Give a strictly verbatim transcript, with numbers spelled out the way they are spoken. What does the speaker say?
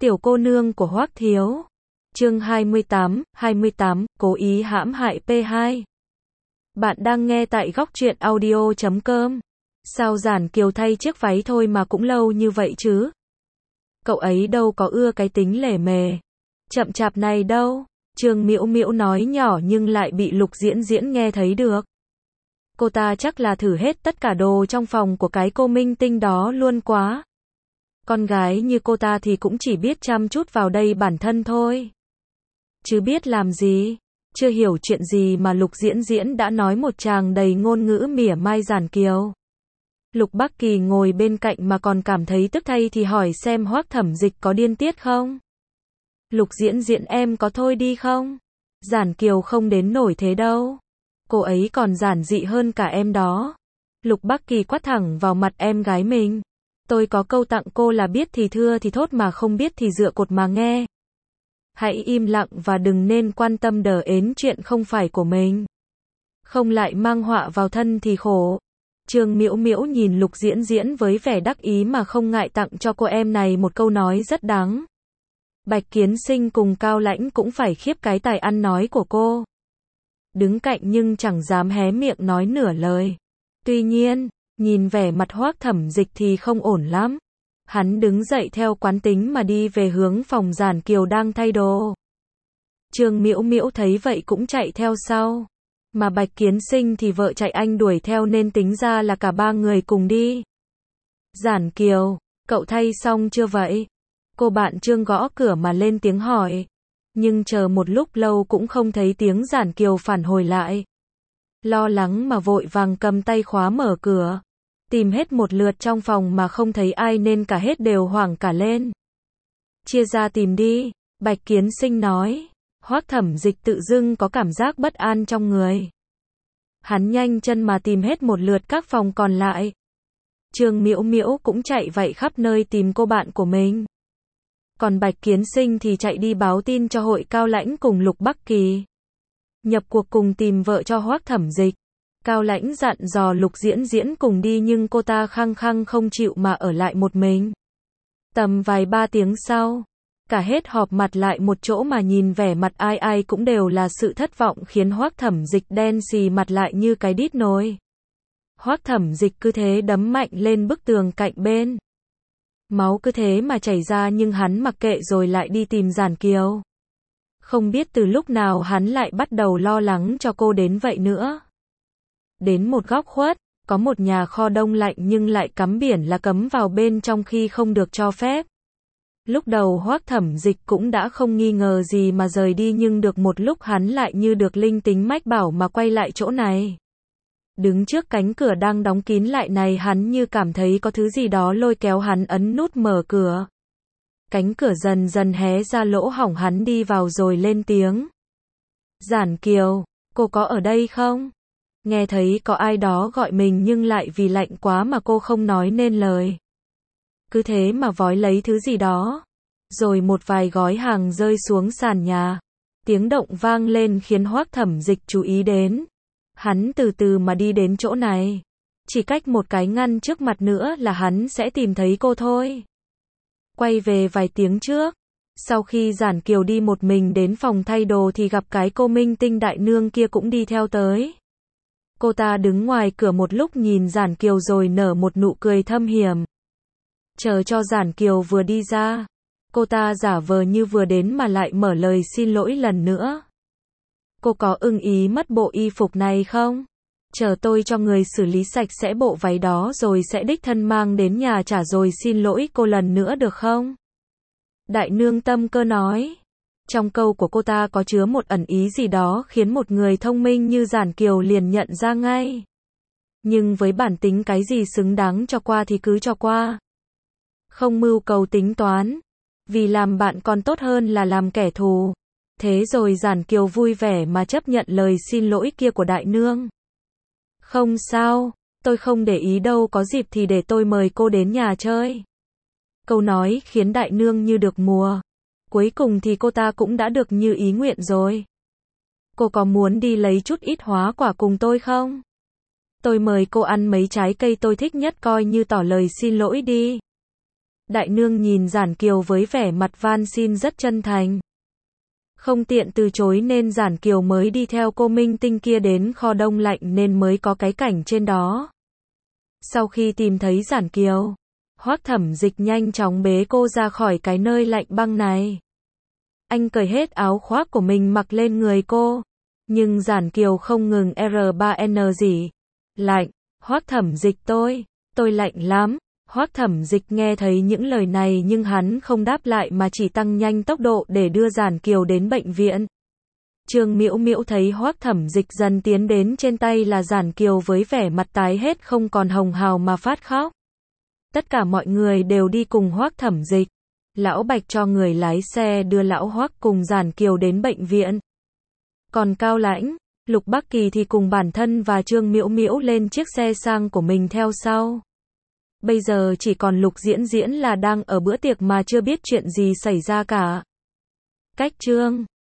Tiểu cô nương của Hoắc Thiếu. Chương hai mươi tám, hai mươi tám, cố ý hãm hại P hai. Bạn đang nghe tại góc truyện audio chấm com. Sao Giản Kiều thay chiếc váy thôi mà cũng lâu như vậy chứ? Cậu ấy đâu có ưa cái tính lề mề, chậm chạp này đâu. Trương Miễu Miễu nói nhỏ nhưng lại bị Lục Diễn Diễn nghe thấy được. Cô ta chắc là thử hết tất cả đồ trong phòng của cái cô minh tinh đó luôn quá. Con gái như cô ta thì cũng chỉ biết chăm chút vào đây bản thân thôi, chứ biết làm gì. Chưa hiểu chuyện gì mà Lục Diễn Diễn đã nói một tràng đầy ngôn ngữ mỉa mai Giản Kiều. Lục Bắc Kỳ ngồi bên cạnh mà còn cảm thấy tức thay thì hỏi xem Hoắc Thẩm Dịch có điên tiết không? Lục Diễn Diễn em có thôi đi không? Giản Kiều không đến nổi thế đâu. Cô ấy còn giản dị hơn cả em đó. Lục Bắc Kỳ quát thẳng vào mặt em gái mình. Tôi có câu tặng cô là biết thì thưa thì thốt mà không biết thì dựa cột mà nghe. Hãy im lặng và đừng nên quan tâm đờ ến chuyện không phải của mình. Không lại mang họa vào thân thì khổ. Trương Miễu Miễu nhìn Lục Diễn Diễn với vẻ đắc ý mà không ngại tặng cho cô em này một câu nói rất đáng. Bạch Kiến Sinh cùng Cao Lãnh cũng phải khiếp cái tài ăn nói của cô. Đứng cạnh nhưng chẳng dám hé miệng nói nửa lời. Tuy nhiên, nhìn vẻ mặt Hoắc Thẩm Dịch thì không ổn lắm. Hắn đứng dậy theo quán tính mà đi về hướng phòng Giản Kiều đang thay đồ. Trương Miễu Miễu thấy vậy cũng chạy theo sau. Mà Bạch Kiến Sinh thì vợ chạy anh đuổi theo nên tính ra là cả ba người cùng đi. Giản Kiều, cậu thay xong chưa vậy? Cô bạn Trương gõ cửa mà lên tiếng hỏi. Nhưng chờ một lúc lâu cũng không thấy tiếng Giản Kiều phản hồi lại. Lo lắng mà vội vàng cầm tay khóa mở cửa. Tìm hết một lượt trong phòng mà không thấy ai nên cả hết đều hoảng cả lên. Chia ra tìm đi, Bạch Kiến Sinh nói. Hoắc Thẩm Dịch tự dưng có cảm giác bất an trong người. Hắn nhanh chân mà tìm hết một lượt các phòng còn lại. Trương Miễu Miễu cũng chạy vậy khắp nơi tìm cô bạn của mình. Còn Bạch Kiến Sinh thì chạy đi báo tin cho hội Cao Lãnh cùng Lục Bắc Kỳ. Nhập cuộc cùng tìm vợ cho Hoắc Thẩm Dịch. Cao Lãnh dặn dò Lục Diễn Diễn cùng đi nhưng cô ta khăng khăng không chịu mà ở lại một mình. Tầm vài ba tiếng sau, cả hết họp mặt lại một chỗ mà nhìn vẻ mặt ai ai cũng đều là sự thất vọng khiến Hoắc Thẩm Dịch đen xì mặt lại như cái đít nồi. Hoắc Thẩm Dịch cứ thế đấm mạnh lên bức tường cạnh bên. Máu cứ thế mà chảy ra nhưng hắn mặc kệ rồi lại đi tìm Giản Kiều. Không biết từ lúc nào hắn lại bắt đầu lo lắng cho cô đến vậy nữa. Đến một góc khuất, có một nhà kho đông lạnh nhưng lại cắm biển là cấm vào bên trong khi không được cho phép. Lúc đầu Hoắc Thẩm Dịch cũng đã không nghi ngờ gì mà rời đi nhưng được một lúc hắn lại như được linh tính mách bảo mà quay lại chỗ này. Đứng trước cánh cửa đang đóng kín lại này hắn như cảm thấy có thứ gì đó lôi kéo hắn ấn nút mở cửa. Cánh cửa dần dần hé ra lỗ hổng hắn đi vào rồi lên tiếng. Giản Kiều, cô có ở đây không? Nghe thấy có ai đó gọi mình nhưng lại vì lạnh quá mà cô không nói nên lời. Cứ thế mà vói lấy thứ gì đó. Rồi một vài gói hàng rơi xuống sàn nhà. Tiếng động vang lên khiến Hoắc Thẩm Dịch chú ý đến. Hắn từ từ mà đi đến chỗ này. Chỉ cách một cái ngăn trước mặt nữa là hắn sẽ tìm thấy cô thôi. Quay về vài tiếng trước. Sau khi Giản Kiều đi một mình đến phòng thay đồ thì gặp cái cô minh tinh đại nương kia cũng đi theo tới. Cô ta đứng ngoài cửa một lúc nhìn Giản Kiều rồi nở một nụ cười thâm hiểm. Chờ cho Giản Kiều vừa đi ra. Cô ta giả vờ như vừa đến mà lại mở lời xin lỗi lần nữa. Cô có ưng ý mất bộ y phục này không? Chờ tôi cho người xử lý sạch sẽ bộ váy đó rồi sẽ đích thân mang đến nhà trả rồi xin lỗi cô lần nữa được không? Đại nương tâm cơ nói. Trong câu của cô ta có chứa một ẩn ý gì đó khiến một người thông minh như Giản Kiều liền nhận ra ngay. Nhưng với bản tính cái gì xứng đáng cho qua thì cứ cho qua. Không mưu cầu tính toán. Vì làm bạn còn tốt hơn là làm kẻ thù. Thế rồi Giản Kiều vui vẻ mà chấp nhận lời xin lỗi kia của đại nương. Không sao, tôi không để ý đâu, có dịp thì để tôi mời cô đến nhà chơi. Câu nói khiến đại nương như được mùa. Cuối cùng thì cô ta cũng đã được như ý nguyện rồi. Cô có muốn đi lấy chút ít hóa quả cùng tôi không? Tôi mời cô ăn mấy trái cây tôi thích nhất coi như tỏ lời xin lỗi đi. Đại nương nhìn Giản Kiều với vẻ mặt van xin rất chân thành. Không tiện từ chối nên Giản Kiều mới đi theo cô minh tinh kia đến kho đông lạnh nên mới có cái cảnh trên đó. Sau khi tìm thấy Giản Kiều, Hoắc Thẩm Dịch nhanh chóng bế cô ra khỏi cái nơi lạnh băng này. Anh cởi hết áo khoác của mình mặc lên người cô. Nhưng Giản Kiều không ngừng R ba N gì. Lạnh, Hoắc Thẩm Dịch tôi, tôi lạnh lắm. Hoắc Thẩm Dịch nghe thấy những lời này nhưng hắn không đáp lại mà chỉ tăng nhanh tốc độ để đưa Giản Kiều đến bệnh viện. Trương Miễu Miễu thấy Hoắc Thẩm Dịch dần tiến đến trên tay là Giản Kiều với vẻ mặt tái hết không còn hồng hào mà phát khóc. Tất cả mọi người đều đi cùng Hoắc Thẩm Dịch. Lão Bạch cho người lái xe đưa lão Hoắc cùng Giản Kiều đến bệnh viện. Còn Cao Lãnh, Lục Bắc Kỳ thì cùng bản thân và Trương Miễu Miễu lên chiếc xe sang của mình theo sau. Bây giờ chỉ còn Lục Diễn Diễn là đang ở bữa tiệc mà chưa biết chuyện gì xảy ra cả. Cách Trương